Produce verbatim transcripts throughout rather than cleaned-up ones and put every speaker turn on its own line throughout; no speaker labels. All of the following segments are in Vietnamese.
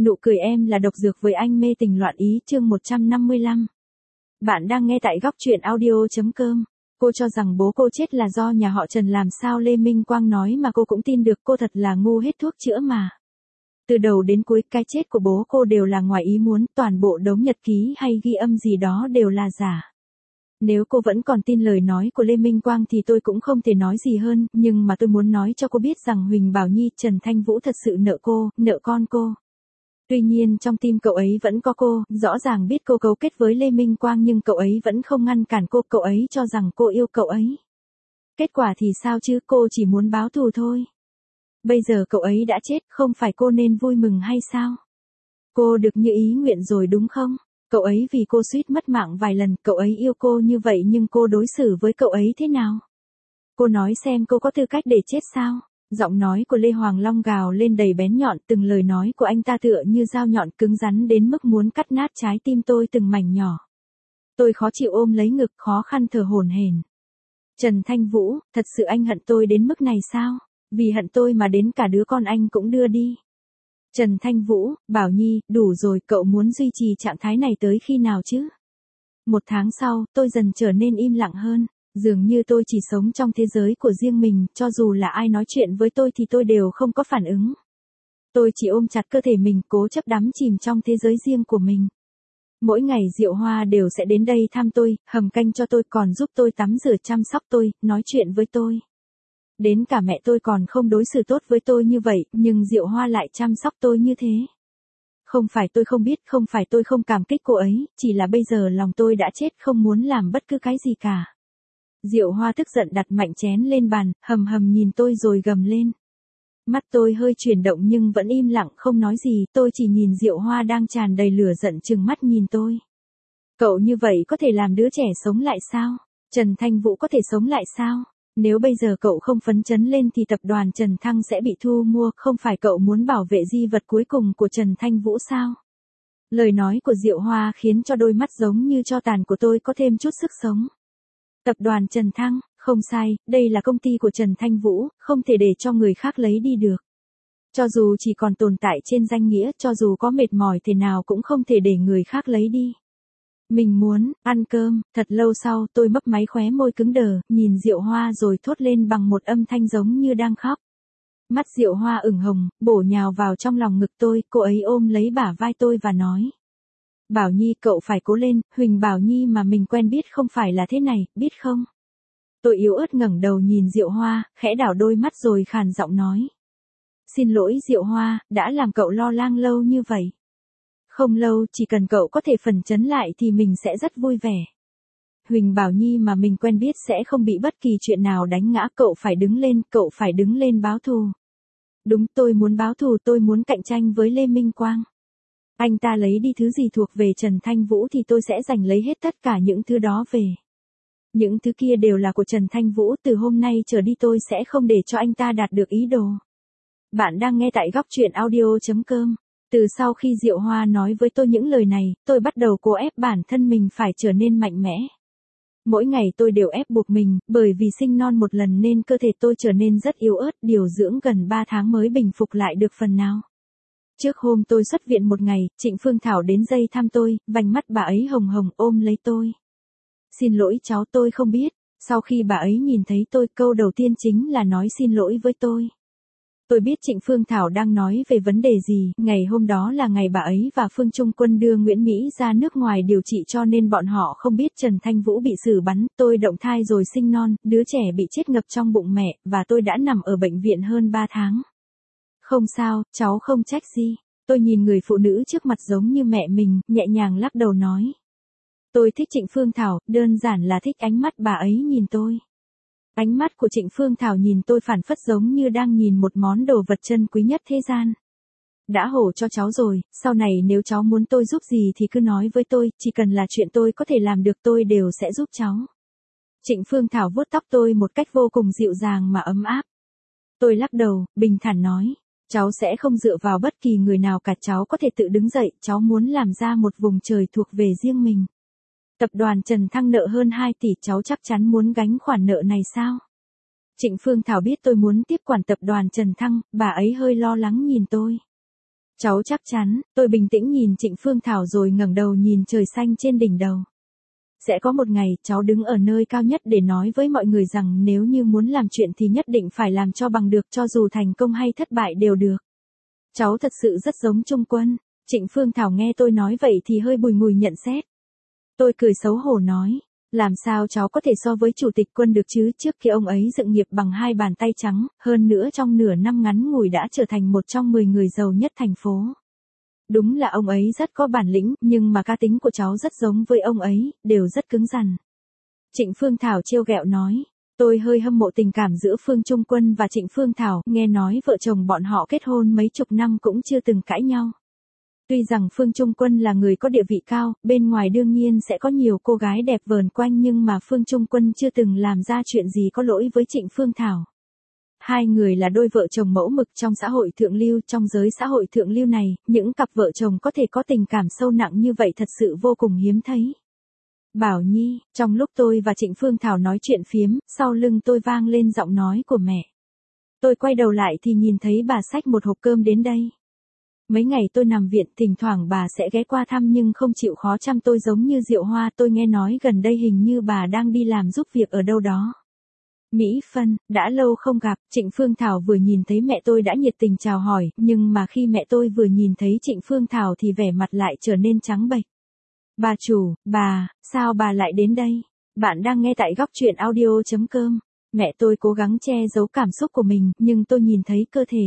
Nụ cười em là độc dược với anh mê tình loạn ý chương một trăm năm mươi lăm. Bạn đang nghe tại góc truyện audio.com. Cô cho rằng bố cô chết là do nhà họ Trần làm sao Lê Minh Quang nói mà cô cũng tin được, cô thật là ngu hết thuốc chữa mà. Từ đầu đến cuối cái chết của bố cô đều là ngoài ý muốn, toàn bộ đống nhật ký hay ghi âm gì đó đều là giả. Nếu cô vẫn còn tin lời nói của Lê Minh Quang thì tôi cũng không thể nói gì hơn, nhưng mà tôi muốn nói cho cô biết rằng Huỳnh Bảo Nhi, Trần Thanh Vũ thật sự nợ cô, nợ con cô. Tuy nhiên trong tim cậu ấy vẫn có cô, rõ ràng biết cô cấu kết với Lê Minh Quang nhưng cậu ấy vẫn không ngăn cản cô, cậu ấy cho rằng cô yêu cậu ấy. Kết quả thì sao chứ, cô chỉ muốn báo thù thôi. Bây giờ cậu ấy đã chết, không phải cô nên vui mừng hay sao? Cô được như ý nguyện rồi đúng không? Cậu ấy vì cô suýt mất mạng vài lần, cậu ấy yêu cô như vậy nhưng cô đối xử với cậu ấy thế nào? Cô nói xem cô có tư cách để chết sao? Giọng nói của Lê Hoàng Long gào lên đầy bén nhọn, từng lời nói của anh ta tựa như dao nhọn cứng rắn đến mức muốn cắt nát trái tim tôi từng mảnh nhỏ. Tôi khó chịu ôm lấy ngực, khó khăn thở hổn hển. Trần Thanh Vũ, thật sự anh hận tôi đến mức này sao? Vì hận tôi mà đến cả đứa con anh cũng đưa đi. Trần Thanh Vũ, Bảo Nhi, đủ rồi, cậu muốn duy trì trạng thái này tới khi nào chứ? Một tháng sau, tôi dần trở nên im lặng hơn. Dường như tôi chỉ sống trong thế giới của riêng mình, cho dù là ai nói chuyện với tôi thì tôi đều không có phản ứng. Tôi chỉ ôm chặt cơ thể mình, cố chấp đắm chìm trong thế giới riêng của mình. Mỗi ngày Diệu Hoa đều sẽ đến đây thăm tôi, hầm canh cho tôi, còn giúp tôi tắm rửa, chăm sóc tôi, nói chuyện với tôi. Đến cả mẹ tôi còn không đối xử tốt với tôi như vậy, nhưng Diệu Hoa lại chăm sóc tôi như thế. Không phải tôi không biết, không phải tôi không cảm kích cô ấy, chỉ là bây giờ lòng tôi đã chết, không muốn làm bất cứ cái gì cả. Diệu Hoa tức giận đặt mạnh chén lên bàn, hầm hầm nhìn tôi rồi gầm lên. Mắt tôi hơi chuyển động nhưng vẫn im lặng không nói gì, tôi chỉ nhìn Diệu Hoa đang tràn đầy lửa giận trừng mắt nhìn tôi. Cậu như vậy có thể làm đứa trẻ sống lại sao? Trần Thanh Vũ có thể sống lại sao? Nếu bây giờ cậu không phấn chấn lên thì tập đoàn Trần Thăng sẽ bị thu mua, không phải cậu muốn bảo vệ di vật cuối cùng của Trần Thanh Vũ sao? Lời nói của Diệu Hoa khiến cho đôi mắt giống như tro tàn của tôi có thêm chút sức sống. Tập đoàn Trần Thăng, không sai, đây là công ty của Trần Thanh Vũ, không thể để cho người khác lấy đi được. Cho dù chỉ còn tồn tại trên danh nghĩa, cho dù có mệt mỏi thế nào cũng không thể để người khác lấy đi. Mình muốn ăn cơm. Thật lâu sau, tôi mấp máy khóe môi cứng đờ, nhìn Diệu Hoa rồi thốt lên bằng một âm thanh giống như đang khóc. Mắt Diệu Hoa ửng hồng, bổ nhào vào trong lòng ngực tôi, cô ấy ôm lấy bả vai tôi và nói. Bảo Nhi, cậu phải cố lên, Huỳnh Bảo Nhi mà mình quen biết không phải là thế này, biết không? Tôi yếu ớt ngẩng đầu nhìn Diệu Hoa, khẽ đảo đôi mắt rồi khàn giọng nói. Xin lỗi Diệu Hoa, đã làm cậu lo lắng lâu như vậy. Không lâu, chỉ cần cậu có thể phấn chấn lại thì mình sẽ rất vui vẻ. Huỳnh Bảo Nhi mà mình quen biết sẽ không bị bất kỳ chuyện nào đánh ngã, cậu phải đứng lên, cậu phải đứng lên báo thù. Đúng, tôi muốn báo thù, tôi muốn cạnh tranh với Lê Minh Quang. Anh ta lấy đi thứ gì thuộc về Trần Thanh Vũ thì tôi sẽ giành lấy hết tất cả những thứ đó về. Những thứ kia đều là của Trần Thanh Vũ, từ hôm nay trở đi tôi sẽ không để cho anh ta đạt được ý đồ. Bạn đang nghe tại góc truyện audio.com. Từ sau khi Diệu Hoa nói với tôi những lời này, tôi bắt đầu cố ép bản thân mình phải trở nên mạnh mẽ. Mỗi ngày tôi đều ép buộc mình, bởi vì sinh non một lần nên cơ thể tôi trở nên rất yếu ớt, điều dưỡng gần ba tháng mới bình phục lại được phần nào. Trước hôm tôi xuất viện một ngày, Trịnh Phương Thảo đến dây thăm tôi, vành mắt bà ấy hồng hồng ôm lấy tôi. Xin lỗi cháu, tôi không biết. Sau khi bà ấy nhìn thấy tôi, câu đầu tiên chính là nói xin lỗi với tôi. Tôi biết Trịnh Phương Thảo đang nói về vấn đề gì, ngày hôm đó là ngày bà ấy và Phương Trung Quân đưa Nguyễn Mỹ ra nước ngoài điều trị cho nên bọn họ không biết Trần Thanh Vũ bị xử bắn, tôi động thai rồi sinh non, đứa trẻ bị chết ngập trong bụng mẹ, và tôi đã nằm ở bệnh viện hơn ba tháng. Không sao, cháu không trách gì. Tôi nhìn người phụ nữ trước mặt giống như mẹ mình, nhẹ nhàng lắc đầu nói. Tôi thích Trịnh Phương Thảo, đơn giản là thích ánh mắt bà ấy nhìn tôi. Ánh mắt của Trịnh Phương Thảo nhìn tôi phảng phất giống như đang nhìn một món đồ vật chân quý nhất thế gian. Đã hổ cho cháu rồi, sau này nếu cháu muốn tôi giúp gì thì cứ nói với tôi, chỉ cần là chuyện tôi có thể làm được tôi đều sẽ giúp cháu. Trịnh Phương Thảo vuốt tóc tôi một cách vô cùng dịu dàng mà ấm áp. Tôi lắc đầu, bình thản nói. Cháu sẽ không dựa vào bất kỳ người nào cả, cháu có thể tự đứng dậy, cháu muốn làm ra một vùng trời thuộc về riêng mình. Tập đoàn Trần Thăng nợ hơn hai tỷ, cháu chắc chắn muốn gánh khoản nợ này sao? Trịnh Phương Thảo biết tôi muốn tiếp quản tập đoàn Trần Thăng, bà ấy hơi lo lắng nhìn tôi. Cháu chắc chắn, tôi bình tĩnh nhìn Trịnh Phương Thảo rồi ngẩng đầu nhìn trời xanh trên đỉnh đầu. Sẽ có một ngày, cháu đứng ở nơi cao nhất để nói với mọi người rằng nếu như muốn làm chuyện thì nhất định phải làm cho bằng được, cho dù thành công hay thất bại đều được. Cháu thật sự rất giống Trung Quân. Trịnh Phương Thảo nghe tôi nói vậy thì hơi bùi ngùi nhận xét. Tôi cười xấu hổ nói, làm sao cháu có thể so với Chủ tịch Quân được chứ, trước kia ông ấy dựng nghiệp bằng hai bàn tay trắng, hơn nữa trong nửa năm ngắn ngủi đã trở thành một trong mười người giàu nhất thành phố. Đúng là ông ấy rất có bản lĩnh, nhưng mà cá tính của cháu rất giống với ông ấy, đều rất cứng rắn. Trịnh Phương Thảo trêu ghẹo nói, tôi hơi hâm mộ tình cảm giữa Phương Trung Quân và Trịnh Phương Thảo, nghe nói vợ chồng bọn họ kết hôn mấy chục năm cũng chưa từng cãi nhau. Tuy rằng Phương Trung Quân là người có địa vị cao, bên ngoài đương nhiên sẽ có nhiều cô gái đẹp vờn quanh, nhưng mà Phương Trung Quân chưa từng làm ra chuyện gì có lỗi với Trịnh Phương Thảo. Hai người là đôi vợ chồng mẫu mực trong xã hội thượng lưu, trong giới xã hội thượng lưu này, những cặp vợ chồng có thể có tình cảm sâu nặng như vậy thật sự vô cùng hiếm thấy. Bảo Nhi, trong lúc tôi và Trịnh Phương Thảo nói chuyện phiếm, sau lưng tôi vang lên giọng nói của mẹ. Tôi quay đầu lại thì nhìn thấy bà xách một hộp cơm đến đây. Mấy ngày tôi nằm viện, thỉnh thoảng bà sẽ ghé qua thăm nhưng không chịu khó chăm tôi giống như Diệu Hoa. Tôi nghe nói gần đây hình như bà đang đi làm giúp việc ở đâu đó. Mỹ Phân, đã lâu không gặp. Trịnh Phương Thảo vừa nhìn thấy mẹ tôi đã nhiệt tình chào hỏi, nhưng mà khi mẹ tôi vừa nhìn thấy Trịnh Phương Thảo thì vẻ mặt lại trở nên trắng bệch. Bà chủ, bà, sao bà lại đến đây? Bạn đang nghe tại góc truyện audio chấm com. Mẹ tôi cố gắng che giấu cảm xúc của mình, nhưng tôi nhìn thấy cơ thể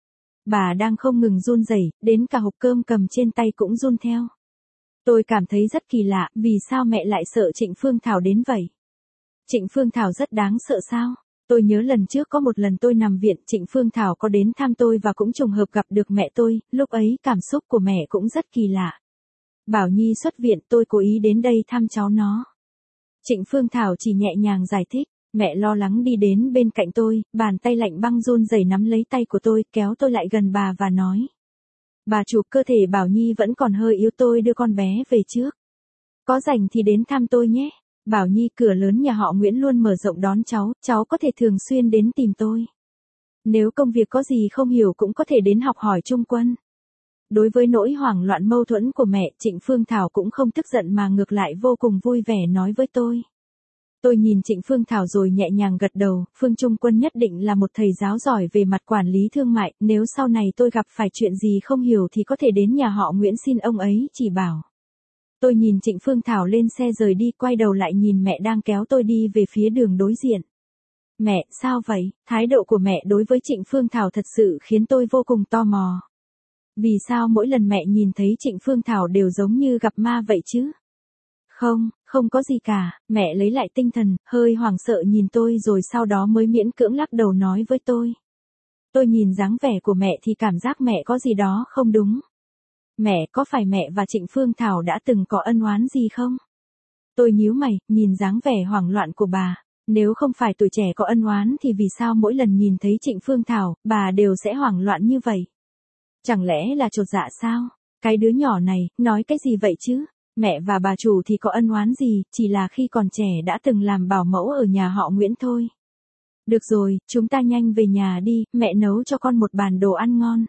bà đang không ngừng run rẩy, đến cả hộp cơm cầm trên tay cũng run theo. Tôi cảm thấy rất kỳ lạ, vì sao mẹ lại sợ Trịnh Phương Thảo đến vậy? Trịnh Phương Thảo rất đáng sợ sao? Tôi nhớ lần trước có một lần tôi nằm viện, Trịnh Phương Thảo có đến thăm tôi và cũng trùng hợp gặp được mẹ tôi, lúc ấy cảm xúc của mẹ cũng rất kỳ lạ. Bảo Nhi xuất viện, tôi cố ý đến đây thăm cháu nó. Trịnh Phương Thảo chỉ nhẹ nhàng giải thích. Mẹ lo lắng đi đến bên cạnh tôi, bàn tay lạnh băng run rẩy nắm lấy tay của tôi, kéo tôi lại gần bà và nói. Bà chủ, cơ thể Bảo Nhi vẫn còn hơi yếu, tôi đưa con bé về trước. Có rảnh thì đến thăm tôi nhé. Bảo Nhi, cửa lớn nhà họ Nguyễn luôn mở rộng đón cháu, cháu có thể thường xuyên đến tìm tôi. Nếu công việc có gì không hiểu cũng có thể đến học hỏi Trung Quân. Đối với nỗi hoảng loạn mâu thuẫn của mẹ, Trịnh Phương Thảo cũng không tức giận mà ngược lại vô cùng vui vẻ nói với tôi. Tôi nhìn Trịnh Phương Thảo rồi nhẹ nhàng gật đầu, Phương Trung Quân nhất định là một thầy giáo giỏi về mặt quản lý thương mại, nếu sau này tôi gặp phải chuyện gì không hiểu thì có thể đến nhà họ Nguyễn xin ông ấy chỉ bảo. Tôi nhìn Trịnh Phương Thảo lên xe rời đi, quay đầu lại nhìn mẹ đang kéo tôi đi về phía đường đối diện. Mẹ, sao vậy? Thái độ của mẹ đối với Trịnh Phương Thảo thật sự khiến tôi vô cùng tò mò. Vì sao mỗi lần mẹ nhìn thấy Trịnh Phương Thảo đều giống như gặp ma vậy chứ? Không, không có gì cả, mẹ lấy lại tinh thần, hơi hoảng sợ nhìn tôi rồi sau đó mới miễn cưỡng lắc đầu nói với tôi. Tôi nhìn dáng vẻ của mẹ thì cảm giác mẹ có gì đó không đúng. Mẹ, có phải mẹ và Trịnh Phương Thảo đã từng có ân oán gì không? Tôi nhíu mày, nhìn dáng vẻ hoảng loạn của bà. Nếu không phải tuổi trẻ có ân oán thì vì sao mỗi lần nhìn thấy Trịnh Phương Thảo, bà đều sẽ hoảng loạn như vậy? Chẳng lẽ là chột dạ sao? Cái đứa nhỏ này, nói cái gì vậy chứ? Mẹ và bà chủ thì có ân oán gì, chỉ là khi còn trẻ đã từng làm bảo mẫu ở nhà họ Nguyễn thôi. Được rồi, chúng ta nhanh về nhà đi, mẹ nấu cho con một bàn đồ ăn ngon.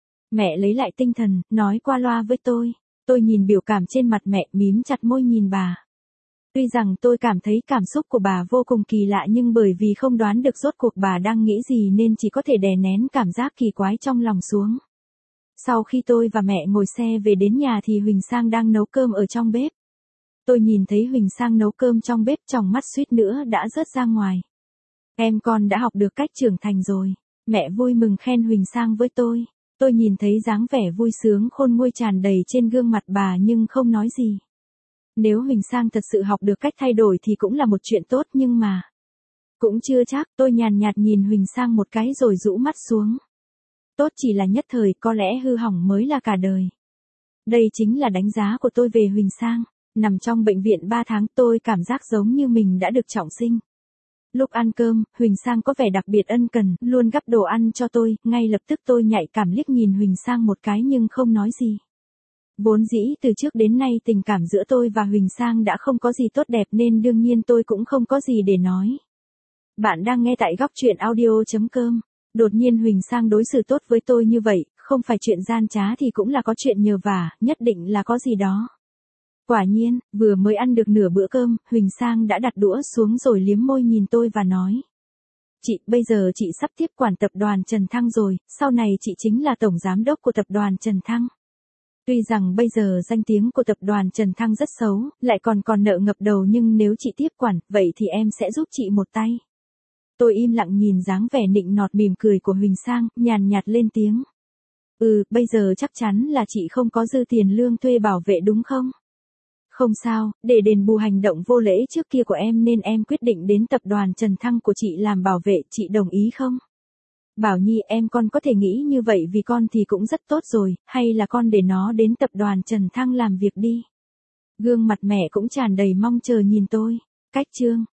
Mẹ lấy lại tinh thần, nói qua loa với tôi. Tôi nhìn biểu cảm trên mặt mẹ, mím chặt môi nhìn bà. Tuy rằng tôi cảm thấy cảm xúc của bà vô cùng kỳ lạ nhưng bởi vì không đoán được rốt cuộc bà đang nghĩ gì nên chỉ có thể đè nén cảm giác kỳ quái trong lòng xuống. Sau khi tôi và mẹ ngồi xe về đến nhà thì Huỳnh Sang đang nấu cơm ở trong bếp. Tôi nhìn thấy Huỳnh Sang nấu cơm trong bếp, tròng mắt suýt nữa đã rớt ra ngoài. Em con đã học được cách trưởng thành rồi. Mẹ vui mừng khen Huỳnh Sang với tôi. Tôi nhìn thấy dáng vẻ vui sướng khôn nguôi tràn đầy trên gương mặt bà nhưng không nói gì. Nếu Huỳnh Sang thật sự học được cách thay đổi thì cũng là một chuyện tốt nhưng mà. Cũng chưa chắc, tôi nhàn nhạt nhìn Huỳnh Sang một cái rồi rũ mắt xuống. Tốt chỉ là nhất thời, có lẽ hư hỏng mới là cả đời. Đây chính là đánh giá của tôi về Huỳnh Sang. Nằm trong bệnh viện ba tháng tôi cảm giác giống như mình đã được trọng sinh. Lúc ăn cơm, Huỳnh Sang có vẻ đặc biệt ân cần, luôn gắp đồ ăn cho tôi, ngay lập tức tôi nhạy cảm liếc nhìn Huỳnh Sang một cái nhưng không nói gì. Vốn dĩ từ trước đến nay tình cảm giữa tôi và Huỳnh Sang đã không có gì tốt đẹp nên đương nhiên tôi cũng không có gì để nói. Bạn đang nghe tại góc truyện audio chấm com. Đột nhiên Huỳnh Sang đối xử tốt với tôi như vậy, không phải chuyện gian trá thì cũng là có chuyện nhờ vả, nhất định là có gì đó. Quả nhiên, vừa mới ăn được nửa bữa cơm, Huỳnh Sang đã đặt đũa xuống rồi liếm môi nhìn tôi và nói. Chị, bây giờ chị sắp tiếp quản tập đoàn Trần Thăng rồi, sau này chị chính là tổng giám đốc của tập đoàn Trần Thăng. Tuy rằng bây giờ danh tiếng của tập đoàn Trần Thăng rất xấu, lại còn còn nợ ngập đầu nhưng nếu chị tiếp quản, vậy thì em sẽ giúp chị một tay. Tôi im lặng nhìn dáng vẻ nịnh nọt mỉm cười của Huỳnh Sang, nhàn nhạt lên tiếng. Ừ, bây giờ chắc chắn là chị không có dư tiền lương thuê bảo vệ đúng không? Không sao, để đền bù hành động vô lễ trước kia của em nên em quyết định đến tập đoàn Trần Thăng của chị làm bảo vệ, chị đồng ý không? Bảo Nhi, em con có thể nghĩ như vậy vì con thì cũng rất tốt rồi, hay là con để nó đến tập đoàn Trần Thăng làm việc đi. Gương mặt mẹ cũng tràn đầy mong chờ nhìn tôi. Cách chương